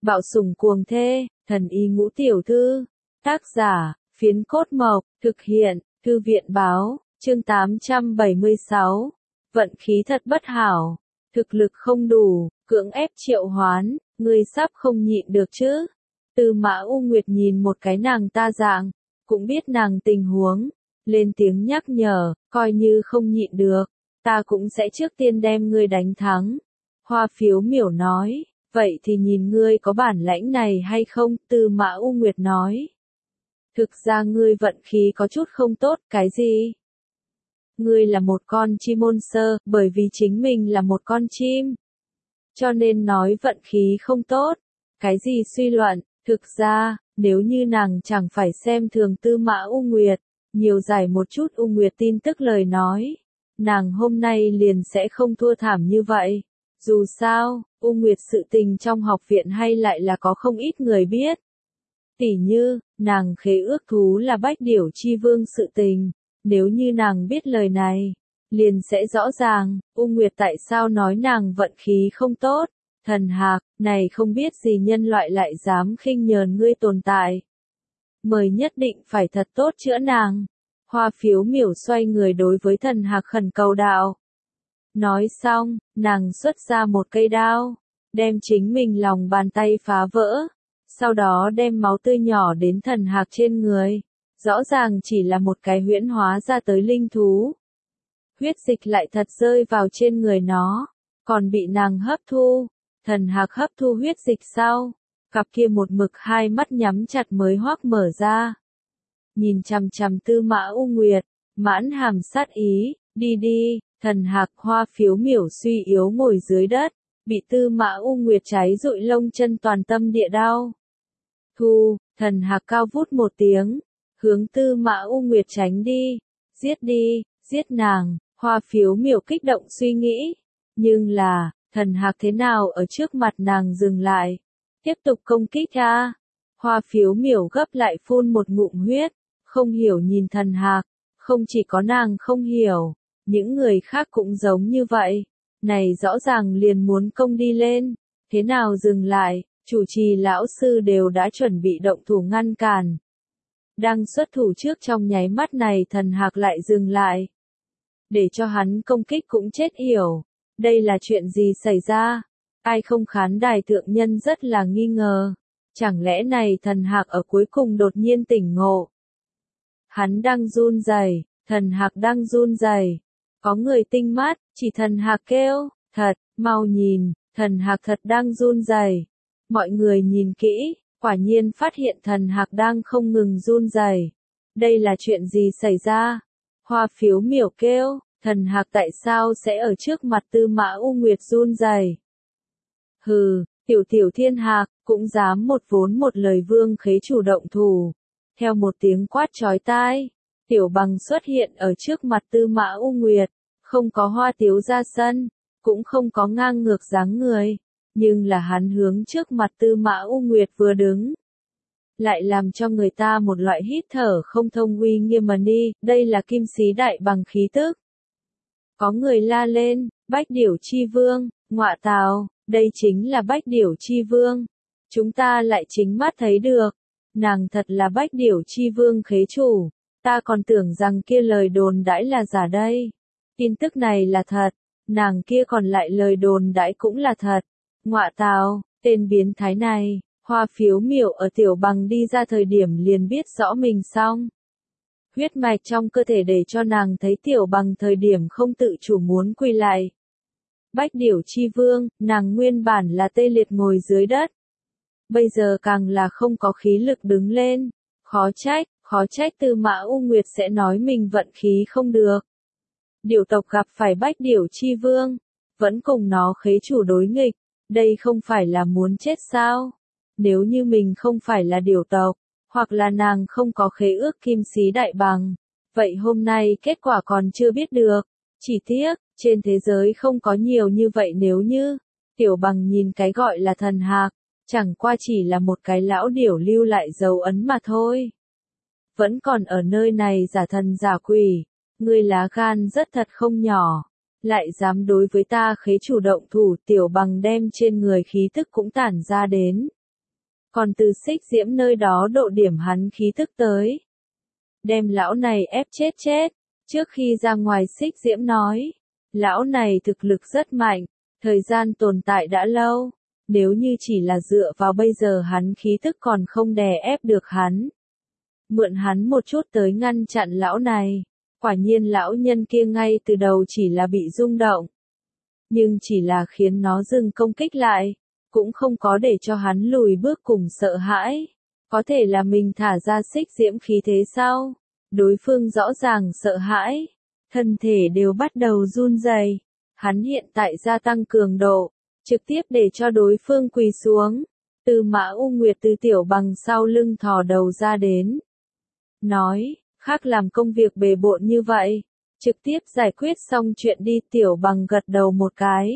Bạo sủng cuồng thê, thần y ngũ tiểu thư. Tác giả, Phiến Cốt Mộc, thực hiện, Thư viện báo, chương 876. Vận khí thật bất hảo, thực lực không đủ, cưỡng ép triệu hoán, ngươi sắp không nhịn được chứ. Tư Mã U Nguyệt nhìn một cái nàng ta dạng, cũng biết nàng tình huống, lên tiếng nhắc nhở, coi như không nhịn được, ta cũng sẽ trước tiên đem ngươi đánh thắng. Hoa Phiếu Miểu nói, vậy thì nhìn ngươi có bản lãnh này hay không, Tư Mã U Nguyệt nói. Thực ra ngươi vận khí có chút không tốt, cái gì? Ngươi là một con chim môn sơ, bởi vì chính mình là một con chim. Cho nên nói vận khí không tốt. Cái gì suy luận, thực ra, nếu như nàng chẳng phải xem thường Tư Mã U Nguyệt, nhiều giải một chút U Nguyệt tin tức lời nói, nàng hôm nay liền sẽ không thua thảm như vậy. Dù sao, U Nguyệt sự tình trong học viện hay lại là có không ít người biết. Tỉ như, nàng khế ước thú là Bách Điểu Chi Vương sự tình, nếu như nàng biết lời này, liền sẽ rõ ràng, U Nguyệt tại sao nói nàng vận khí không tốt. Thần Hạc, này không biết gì nhân loại lại dám khinh nhờn ngươi tồn tại. Mời nhất định phải thật tốt chữa nàng. Hoa Phiếu Miểu xoay người đối với Thần Hạc khẩn cầu đạo. Nói xong, nàng xuất ra một cây đao, đem chính mình lòng bàn tay phá vỡ, sau đó đem máu tươi nhỏ đến Thần Hạc trên người. Rõ ràng chỉ là một cái huyễn hóa ra tới linh thú. Huyết dịch lại thật rơi vào trên người nó, còn bị nàng hấp thu. Thần Hạc hấp thu huyết dịch sau, cặp kia một mực hai mắt nhắm chặt mới hoác mở ra. Nhìn chằm chằm Tư Mã U Nguyệt, mãn hàm sát ý, đi đi. Thần Hạc. Hoa Phiếu Miểu suy yếu ngồi dưới đất, bị Tư Mã U Nguyệt cháy rụi lông chân toàn tâm địa đau. Thu, Thần Hạc cao vút một tiếng, hướng Tư Mã U Nguyệt tránh đi. Giết đi, giết nàng. Hoa Phiếu Miểu kích động suy nghĩ, nhưng là, Thần Hạc thế nào ở trước mặt nàng dừng lại, tiếp tục công kích a. Hoa Phiếu Miểu gấp lại phun một ngụm huyết, không hiểu nhìn Thần Hạc, không chỉ có nàng không hiểu, những người khác cũng giống như vậy, này rõ ràng liền muốn công đi lên, thế nào dừng lại, chủ trì lão sư đều đã chuẩn bị động thủ ngăn cản. Đang xuất thủ trước trong nháy mắt này Thần Hạc lại dừng lại, để cho hắn công kích cũng chết hiểu. Đây là chuyện gì xảy ra? Ai không khán đài thượng nhân rất là nghi ngờ. Chẳng lẽ này Thần Hạc ở cuối cùng đột nhiên tỉnh ngộ? Hắn đang run rẩy, Thần Hạc đang run rẩy. Có người tinh mắt, chỉ Thần Hạc kêu, thật, mau nhìn, Thần Hạc thật đang run rẩy. Mọi người nhìn kỹ, quả nhiên phát hiện Thần Hạc đang không ngừng run rẩy. Đây là chuyện gì xảy ra? Hoa Phiếu Miểu kêu. Thần Hạc tại sao sẽ ở trước mặt Tư Mã U Nguyệt run rẩy? Hừ, tiểu Thiên Hạc, cũng dám một vốn một lời vương khế chủ động thủ. Theo một tiếng quát chói tai, Tiểu Bằng xuất hiện ở trước mặt Tư Mã U Nguyệt, không có hoa tiếu ra sân, cũng không có ngang ngược dáng người, nhưng là hắn hướng trước mặt Tư Mã U Nguyệt vừa đứng, lại làm cho người ta một loại hít thở không thông uy nghiêm mà đi, đây là Kim Sĩ Đại Bằng khí tức. Có người la lên, Bách Điểu Chi Vương, ngọa tào, đây chính là Bách Điểu Chi Vương. Chúng ta lại chính mắt thấy được, nàng thật là Bách Điểu Chi Vương khế chủ, ta còn tưởng rằng kia lời đồn đãi là giả đây. Tin tức này là thật, nàng kia còn lại lời đồn đãi cũng là thật. Ngọa tào, tên biến thái này, Hoa Phiếu Miểu ở Tiểu Bằng đi ra thời điểm liền biết rõ mình xong. Huyết mạch trong cơ thể để cho nàng thấy Tiểu Bằng thời điểm không tự chủ muốn quỳ lại. Bách Điểu Chi Vương, nàng nguyên bản là tê liệt ngồi dưới đất. Bây giờ càng là không có khí lực đứng lên. Khó trách Tư Mã U Nguyệt sẽ nói mình vận khí không được. Điểu tộc gặp phải Bách Điểu Chi Vương, vẫn cùng nó khế chủ đối nghịch, đây không phải là muốn chết sao? Nếu như mình không phải là điểu tộc, hoặc là nàng không có khế ước Kim Sĩ Đại Bằng, vậy hôm nay kết quả còn chưa biết được. Chỉ tiếc, trên thế giới không có nhiều như vậy nếu như, Tiểu Bằng nhìn cái gọi là Thần Hạc, chẳng qua chỉ là một cái lão điểu lưu lại dấu ấn mà thôi. Vẫn còn ở nơi này giả thần giả quỷ, ngươi lá gan rất thật không nhỏ, lại dám đối với ta khế chủ động thủ. Tiểu Bằng đem trên người khí tức cũng tản ra đến, còn từ Xích Diễm nơi đó độ điểm hắn khí tức tới. Đem lão này ép chết. Trước khi ra ngoài Xích Diễm nói, lão này thực lực rất mạnh, thời gian tồn tại đã lâu, nếu như chỉ là dựa vào bây giờ hắn khí tức còn không đè ép được hắn. Mượn hắn một chút tới ngăn chặn lão này, quả nhiên lão nhân kia ngay từ đầu chỉ là bị rung động. Nhưng chỉ là khiến nó dừng công kích lại, cũng không có để cho hắn lùi bước cùng sợ hãi. Có thể là mình thả ra Xích Diễm khí thế sao? Đối phương rõ ràng sợ hãi, thân thể đều bắt đầu run rẩy. Hắn hiện tại gia tăng cường độ, trực tiếp để cho đối phương quỳ xuống. Tư Mã U Nguyệt từ Tiểu Bằng sau lưng thò đầu ra đến. Nói, khác làm công việc bề bộn như vậy, trực tiếp giải quyết xong chuyện đi. Tiểu Bằng gật đầu một cái.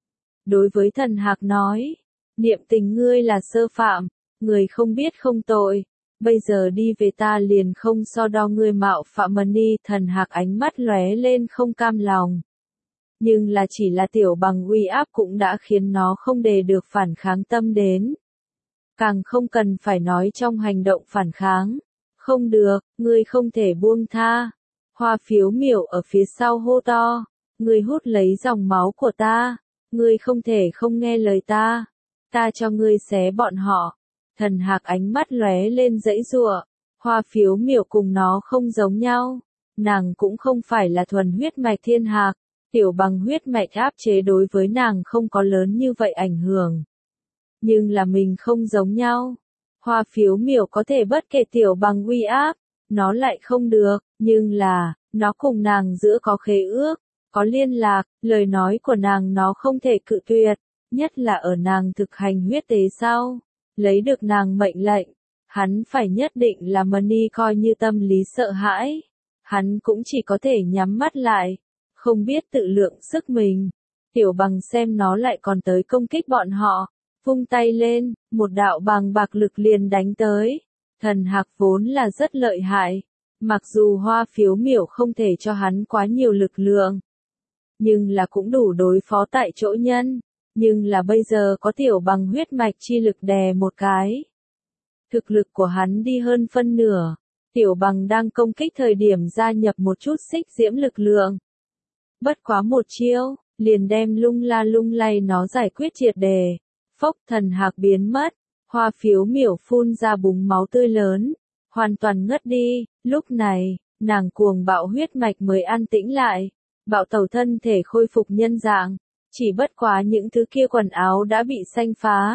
Đối với Thần Hạc nói, niệm tình ngươi là sơ phạm, người không biết không tội. Bây giờ đi về ta liền không so đo ngươi mạo phạm Mani. Thần Hạc ánh mắt lóe lên không cam lòng. Nhưng là chỉ là Tiểu Bằng uy áp cũng đã khiến nó không đề được phản kháng tâm đến. Càng không cần phải nói trong hành động phản kháng. Không được, ngươi không thể buông tha. Hoa Phiếu Miểu ở phía sau hô to. Ngươi hút lấy dòng máu của ta. Ngươi không thể không nghe lời ta. Ta cho ngươi xé bọn họ. Thần Hạc ánh mắt lóe lên giãy giụa. Hoa Phiếu Miểu cùng nó không giống nhau. Nàng cũng không phải là thuần huyết mạch thiên hạc. Tiểu Bằng huyết mạch áp chế đối với nàng không có lớn như vậy ảnh hưởng. Nhưng là mình không giống nhau. Hoa Phiếu Miểu có thể bất kể Tiểu Bằng uy áp, nó lại không được, nhưng là, nó cùng nàng giữa có khế ước, có liên lạc, lời nói của nàng nó không thể cự tuyệt, nhất là ở nàng thực hành huyết tế sau, lấy được nàng mệnh lệnh, hắn phải nhất định là Mani coi như tâm lý sợ hãi, hắn cũng chỉ có thể nhắm mắt lại, không biết tự lượng sức mình. Tiểu Bằng xem nó lại còn tới công kích bọn họ, vung tay lên, một đạo bàng bạc lực liền đánh tới. Thần Hạc vốn là rất lợi hại, mặc dù Hoa Phiếu Miểu không thể cho hắn quá nhiều lực lượng, nhưng là cũng đủ đối phó tại chỗ nhân, nhưng là bây giờ có Tiểu Bằng huyết mạch chi lực đè một cái. Thực lực của hắn đi hơn phân nửa, Tiểu Bằng đang công kích thời điểm gia nhập một chút Xích Diễm lực lượng. Bất quá một chiêu, liền đem lung la lung lay nó giải quyết triệt đề. Phốc, Thần Hạc biến mất, Hoa Phiếu Miểu phun ra búng máu tươi lớn, hoàn toàn ngất đi. Lúc này, nàng cuồng bạo huyết mạch mới an tĩnh lại, bạo tẩu thân thể khôi phục nhân dạng, chỉ bất quá những thứ kia quần áo đã bị xanh phá,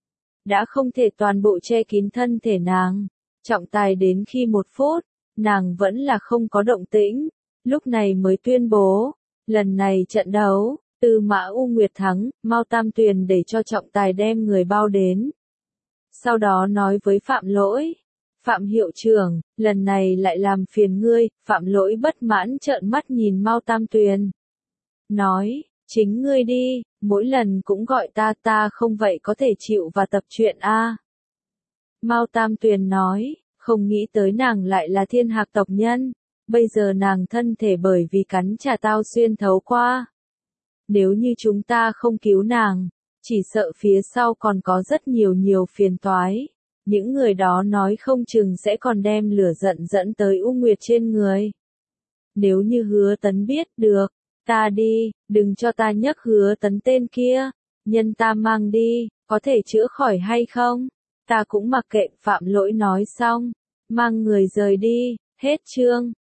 đã không thể toàn bộ che kín thân thể nàng. Trọng tài đến khi 1 phút, nàng vẫn là không có động tĩnh, lúc này mới tuyên bố, lần này trận đấu, Tư Mã U Nguyệt thắng. Mao Tam Tuyền để cho trọng tài đem người bao đến. Sau đó nói với Phạm Lỗi, Phạm hiệu trưởng, lần này lại làm phiền ngươi. Phạm Lỗi bất mãn trợn mắt nhìn Mao Tam Tuyền. Nói, chính ngươi đi, mỗi lần cũng gọi ta không vậy có thể chịu và tập truyện a. Mao Tam Tuyền nói, không nghĩ tới nàng lại là Thiên Hạc tộc nhân, bây giờ nàng thân thể bởi vì cắn trả tao xuyên thấu qua. Nếu như chúng ta không cứu nàng, chỉ sợ phía sau còn có rất nhiều phiền toái. Những người đó nói không chừng sẽ còn đem lửa giận dẫn tới U Nguyệt trên người. Nếu như Hứa Tấn biết được, ta đi, đừng cho ta nhắc Hứa Tấn tên kia, nhân ta mang đi, có thể chữa khỏi hay không? Ta cũng mặc kệ. Phạm Lỗi nói xong, mang người rời đi. Hết chương.